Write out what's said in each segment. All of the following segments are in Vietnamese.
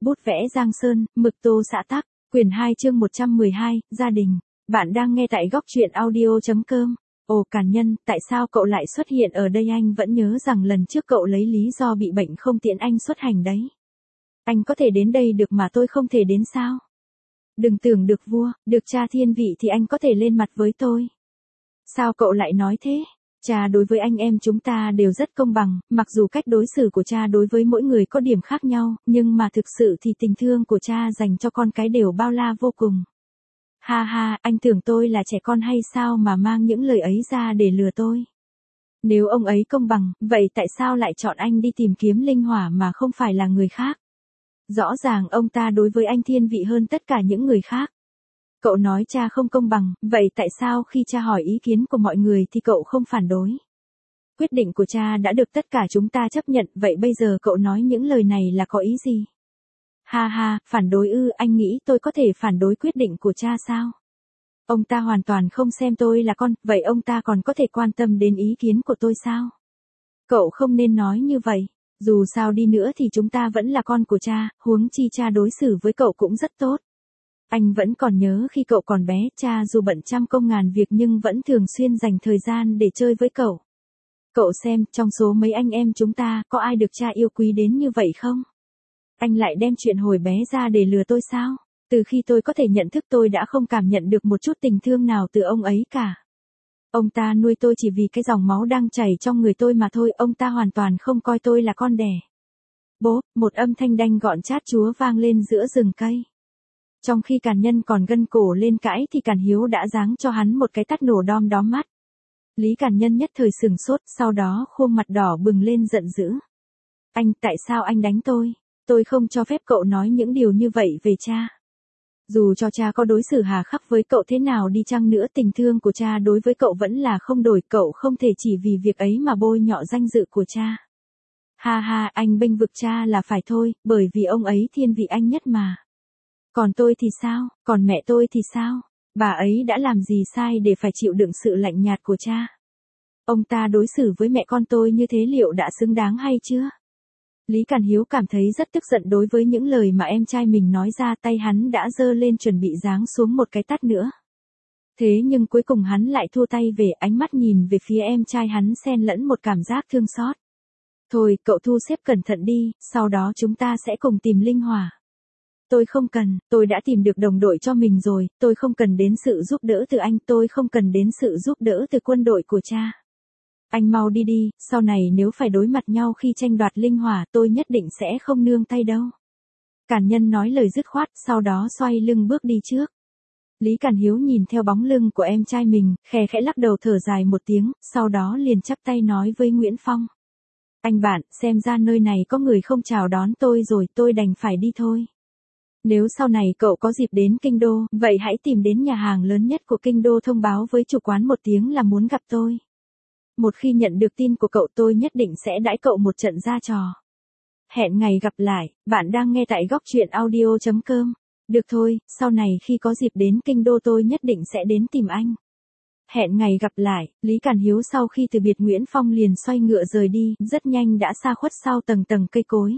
Bút vẽ Giang Sơn, mực tô xã tắc, quyển 2 chương 112, gia đình. Bạn đang nghe tại góc truyện audio.com. Ồ Càn Nhân, tại sao cậu lại xuất hiện ở đây? Anh vẫn nhớ rằng lần trước cậu lấy lý do bị bệnh không tiện anh xuất hành đấy. Anh có thể đến đây được mà tôi không thể đến sao? Đừng tưởng được vua, được cha thiên vị thì anh có thể lên mặt với tôi. Sao cậu lại nói thế? Cha đối với anh em chúng ta đều rất công bằng, mặc dù cách đối xử của cha đối với mỗi người có điểm khác nhau, nhưng mà thực sự thì tình thương của cha dành cho con cái đều bao la vô cùng. Ha ha, anh tưởng tôi là trẻ con hay sao mà mang những lời ấy ra để lừa tôi? Nếu ông ấy công bằng, vậy tại sao lại chọn anh đi tìm kiếm linh hỏa mà không phải là người khác? Rõ ràng ông ta đối với anh thiên vị hơn tất cả những người khác. Cậu nói cha không công bằng, vậy tại sao khi cha hỏi ý kiến của mọi người thì cậu không phản đối? Quyết định của cha đã được tất cả chúng ta chấp nhận, vậy bây giờ cậu nói những lời này là có ý gì? Ha ha, phản đối ư? Anh nghĩ tôi có thể phản đối quyết định của cha sao? Ông ta hoàn toàn không xem tôi là con, vậy ông ta còn có thể quan tâm đến ý kiến của tôi sao? Cậu không nên nói như vậy. Dù sao đi nữa thì chúng ta vẫn là con của cha, huống chi cha đối xử với cậu cũng rất tốt. Anh vẫn còn nhớ khi cậu còn bé, cha dù bận trăm công ngàn việc nhưng vẫn thường xuyên dành thời gian để chơi với cậu. Cậu xem, trong số mấy anh em chúng ta, có ai được cha yêu quý đến như vậy không? Anh lại đem chuyện hồi bé ra để lừa tôi sao? Từ khi tôi có thể nhận thức tôi đã không cảm nhận được một chút tình thương nào từ ông ấy cả. Ông ta nuôi tôi chỉ vì cái dòng máu đang chảy trong người tôi mà thôi, ông ta hoàn toàn không coi tôi là con đẻ. Bố, một âm thanh đanh gọn chát chúa vang lên giữa rừng cây. Trong khi Càn Nhân còn gân cổ lên cãi thì Càn Hiếu đã giáng cho hắn một cái tát nổ đom đóm mắt. Lý Càn Nhân nhất thời sửng sốt, sau đó khuôn mặt đỏ bừng lên giận dữ. Anh, tại sao anh đánh tôi? Tôi không cho phép cậu nói những điều như vậy về cha. Dù cho cha có đối xử hà khắc với cậu thế nào đi chăng nữa, tình thương của cha đối với cậu vẫn là không đổi, cậu không thể chỉ vì việc ấy mà bôi nhọ danh dự của cha. Ha ha, anh bênh vực cha là phải thôi, bởi vì ông ấy thiên vị anh nhất mà. Còn tôi thì sao, còn mẹ tôi thì sao? Bà ấy đã làm gì sai để phải chịu đựng sự lạnh nhạt của cha? Ông ta đối xử với mẹ con tôi như thế liệu đã xứng đáng hay chưa? Lý Càn Hiếu cảm thấy rất tức giận đối với những lời mà em trai mình nói ra, tay hắn đã giơ lên chuẩn bị giáng xuống một cái tát nữa. Thế nhưng cuối cùng hắn lại thua tay về, ánh mắt nhìn về phía em trai hắn xen lẫn một cảm giác thương xót. Thôi, cậu thu xếp cẩn thận đi, sau đó chúng ta sẽ cùng tìm linh hỏa. Tôi không cần, tôi đã tìm được đồng đội cho mình rồi, tôi không cần đến sự giúp đỡ từ anh, tôi không cần đến sự giúp đỡ từ quân đội của cha. Anh mau đi đi, sau này nếu phải đối mặt nhau khi tranh đoạt linh hỏa tôi nhất định sẽ không nương tay đâu. Càn Nhân nói lời dứt khoát, sau đó xoay lưng bước đi trước. Lý Càn Hiếu nhìn theo bóng lưng của em trai mình, khẽ khẽ lắc đầu thở dài một tiếng, sau đó liền chắp tay nói với Nguyễn Phong. Anh bạn, xem ra nơi này có người không chào đón tôi rồi, tôi đành phải đi thôi. Nếu sau này cậu có dịp đến Kinh Đô, vậy hãy tìm đến nhà hàng lớn nhất của Kinh Đô thông báo với chủ quán một tiếng là muốn gặp tôi. Một khi nhận được tin của cậu tôi nhất định sẽ đãi cậu một trận ra trò. Hẹn ngày gặp lại, bạn đang nghe tại góc truyện audio.com. Được thôi, sau này khi có dịp đến Kinh Đô tôi nhất định sẽ đến tìm anh. Hẹn ngày gặp lại, Lý Càn Hiếu sau khi từ biệt Nguyễn Phong liền xoay ngựa rời đi, rất nhanh đã xa khuất sau tầng tầng cây cối.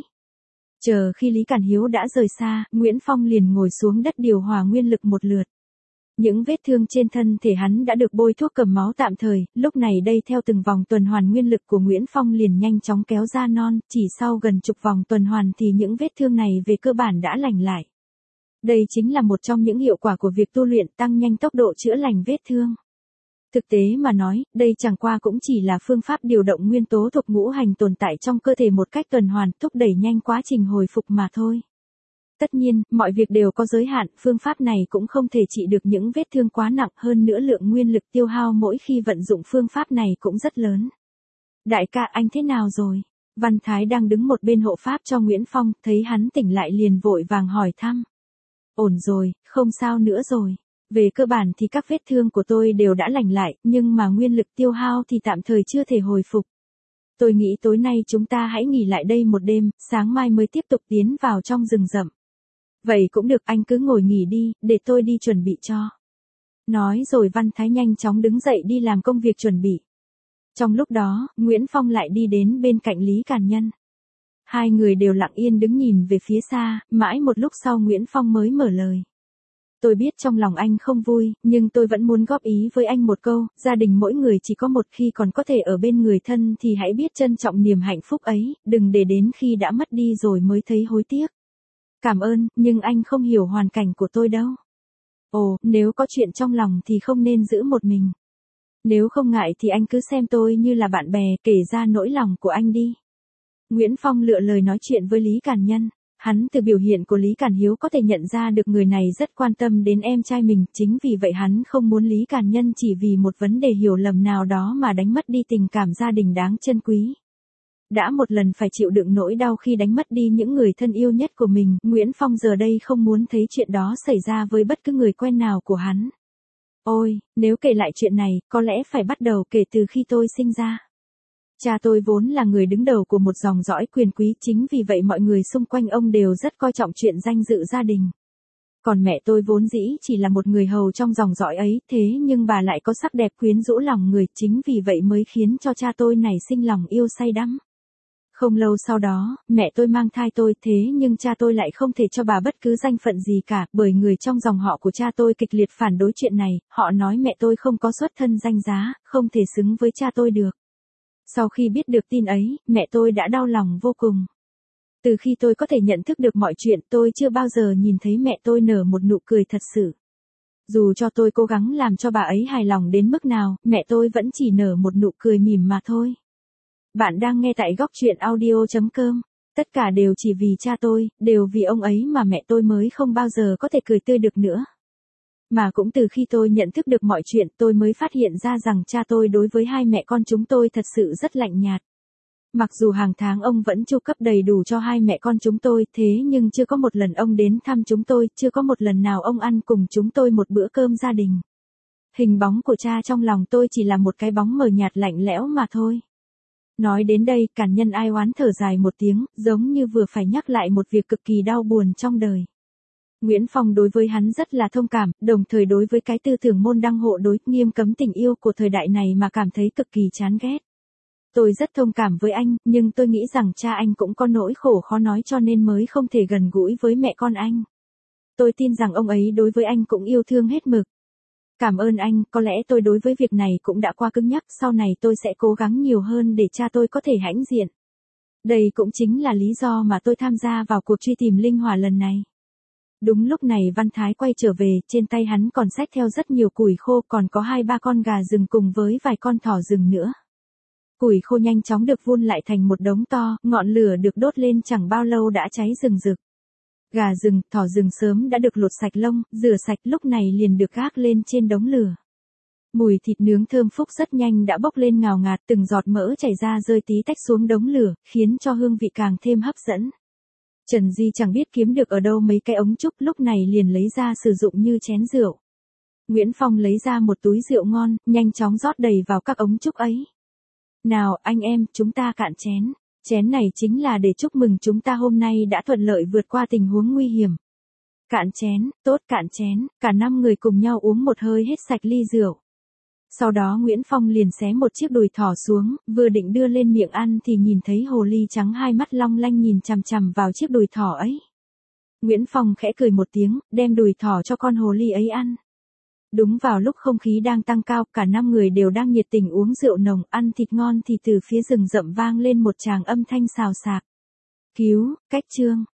Chờ khi Lý Càn Hiếu đã rời xa, Nguyễn Phong liền ngồi xuống đất điều hòa nguyên lực một lượt. Những vết thương trên thân thể hắn đã được bôi thuốc cầm máu tạm thời, lúc này đây theo từng vòng tuần hoàn nguyên lực của Nguyễn Phong liền nhanh chóng kéo ra non, chỉ sau gần chục vòng tuần hoàn thì những vết thương này về cơ bản đã lành lại. Đây chính là một trong những hiệu quả của việc tu luyện, tăng nhanh tốc độ chữa lành vết thương. Thực tế mà nói, đây chẳng qua cũng chỉ là phương pháp điều động nguyên tố thuộc ngũ hành tồn tại trong cơ thể một cách tuần hoàn, thúc đẩy nhanh quá trình hồi phục mà thôi. Tất nhiên, mọi việc đều có giới hạn, phương pháp này cũng không thể trị được những vết thương quá nặng, hơn nữa lượng nguyên lực tiêu hao mỗi khi vận dụng phương pháp này cũng rất lớn. Đại ca, anh thế nào rồi? Văn Thái đang đứng một bên hộ pháp cho Nguyễn Phong, thấy hắn tỉnh lại liền vội vàng hỏi thăm. Ổn rồi, không sao nữa rồi. Về cơ bản thì các vết thương của tôi đều đã lành lại, nhưng mà nguyên lực tiêu hao thì tạm thời chưa thể hồi phục. Tôi nghĩ tối nay chúng ta hãy nghỉ lại đây một đêm, sáng mai mới tiếp tục tiến vào trong rừng rậm. Vậy cũng được, anh cứ ngồi nghỉ đi, để tôi đi chuẩn bị cho. Nói rồi Văn Thái nhanh chóng đứng dậy đi làm công việc chuẩn bị. Trong lúc đó, Nguyễn Phong lại đi đến bên cạnh Lý Càn Nhân. Hai người đều lặng yên đứng nhìn về phía xa, mãi một lúc sau Nguyễn Phong mới mở lời. Tôi biết trong lòng anh không vui, nhưng tôi vẫn muốn góp ý với anh một câu, gia đình mỗi người chỉ có một, khi còn có thể ở bên người thân thì hãy biết trân trọng niềm hạnh phúc ấy, đừng để đến khi đã mất đi rồi mới thấy hối tiếc. Cảm ơn, nhưng anh không hiểu hoàn cảnh của tôi đâu. Ồ, nếu có chuyện trong lòng thì không nên giữ một mình. Nếu không ngại thì anh cứ xem tôi như là bạn bè, kể ra nỗi lòng của anh đi. Nguyễn Phong lựa lời nói chuyện với Lý Càn Nhân. Hắn từ biểu hiện của Lý Càn Hiếu có thể nhận ra được người này rất quan tâm đến em trai mình, chính vì vậy hắn không muốn Lý Càn Nhân chỉ vì một vấn đề hiểu lầm nào đó mà đánh mất đi tình cảm gia đình đáng trân quý. Đã một lần phải chịu đựng nỗi đau khi đánh mất đi những người thân yêu nhất của mình, Nguyễn Phong giờ đây không muốn thấy chuyện đó xảy ra với bất cứ người quen nào của hắn. Ôi, nếu kể lại chuyện này, có lẽ phải bắt đầu kể từ khi tôi sinh ra. Cha tôi vốn là người đứng đầu của một dòng dõi quyền quý, chính vì vậy mọi người xung quanh ông đều rất coi trọng chuyện danh dự gia đình. Còn mẹ tôi vốn dĩ chỉ là một người hầu trong dòng dõi ấy, thế nhưng bà lại có sắc đẹp quyến rũ lòng người, chính vì vậy mới khiến cho cha tôi nảy sinh lòng yêu say đắm. Không lâu sau đó, mẹ tôi mang thai tôi, thế nhưng cha tôi lại không thể cho bà bất cứ danh phận gì cả, bởi người trong dòng họ của cha tôi kịch liệt phản đối chuyện này, họ nói mẹ tôi không có xuất thân danh giá, không thể xứng với cha tôi được. Sau khi biết được tin ấy, mẹ tôi đã đau lòng vô cùng. Từ khi tôi có thể nhận thức được mọi chuyện, tôi chưa bao giờ nhìn thấy mẹ tôi nở một nụ cười thật sự. Dù cho tôi cố gắng làm cho bà ấy hài lòng đến mức nào, mẹ tôi vẫn chỉ nở một nụ cười mỉm mà thôi. Bạn đang nghe tại góc truyện audio.com. Tất cả đều chỉ vì cha tôi, đều vì ông ấy mà mẹ tôi mới không bao giờ có thể cười tươi được nữa. Mà cũng từ khi tôi nhận thức được mọi chuyện, tôi mới phát hiện ra rằng cha tôi đối với hai mẹ con chúng tôi thật sự rất lạnh nhạt. Mặc dù hàng tháng ông vẫn chu cấp đầy đủ cho hai mẹ con chúng tôi, thế nhưng chưa có một lần ông đến thăm chúng tôi, chưa có một lần nào ông ăn cùng chúng tôi một bữa cơm gia đình. Hình bóng của cha trong lòng tôi chỉ là một cái bóng mờ nhạt lạnh lẽo mà thôi. Nói đến đây, Càn Nhân ai oán thở dài một tiếng, giống như vừa phải nhắc lại một việc cực kỳ đau buồn trong đời. Nguyễn Phong đối với hắn rất là thông cảm, đồng thời đối với cái tư tưởng môn đăng hộ đối, nghiêm cấm tình yêu của thời đại này mà cảm thấy cực kỳ chán ghét. Tôi rất thông cảm với anh, nhưng tôi nghĩ rằng cha anh cũng có nỗi khổ khó nói cho nên mới không thể gần gũi với mẹ con anh. Tôi tin rằng ông ấy đối với anh cũng yêu thương hết mực. Cảm ơn anh, có lẽ tôi đối với việc này cũng đã quá cứng nhắc, sau này tôi sẽ cố gắng nhiều hơn để cha tôi có thể hãnh diện. Đây cũng chính là lý do mà tôi tham gia vào cuộc truy tìm linh hỏa lần này. Đúng lúc này Văn Thái quay trở về, trên tay hắn còn xách theo rất nhiều củi khô, còn có 2-3 con gà rừng cùng với vài con thỏ rừng nữa. Củi khô nhanh chóng được vun lại thành một đống to, ngọn lửa được đốt lên chẳng bao lâu đã cháy rừng rực. Gà rừng, thỏ rừng sớm đã được lột sạch lông, rửa sạch, lúc này liền được gác lên trên đống lửa. Mùi thịt nướng thơm phúc rất nhanh đã bốc lên ngào ngạt, từng giọt mỡ chảy ra rơi tí tách xuống đống lửa, khiến cho hương vị càng thêm hấp dẫn. Trần Di chẳng biết kiếm được ở đâu mấy cái ống trúc, lúc này liền lấy ra sử dụng như chén rượu. Nguyễn Phong lấy ra một túi rượu ngon, nhanh chóng rót đầy vào các ống trúc ấy. Nào anh em, chúng ta cạn chén. Chén này chính là để chúc mừng chúng ta hôm nay đã thuận lợi vượt qua tình huống nguy hiểm. Cạn chén, tốt cạn chén, cả 5 người cùng nhau uống một hơi hết sạch ly rượu. Sau đó Nguyễn Phong liền xé một chiếc đùi thỏ xuống, vừa định đưa lên miệng ăn thì nhìn thấy hồ ly trắng hai mắt long lanh nhìn chằm chằm vào chiếc đùi thỏ ấy. Nguyễn Phong khẽ cười một tiếng, đem đùi thỏ cho con hồ ly ấy ăn. Đúng vào lúc không khí đang tăng cao, cả 5 người đều đang nhiệt tình uống rượu nồng, ăn thịt ngon thì từ phía rừng rậm vang lên một tràng âm thanh xào xạc. Cứu, cách chương.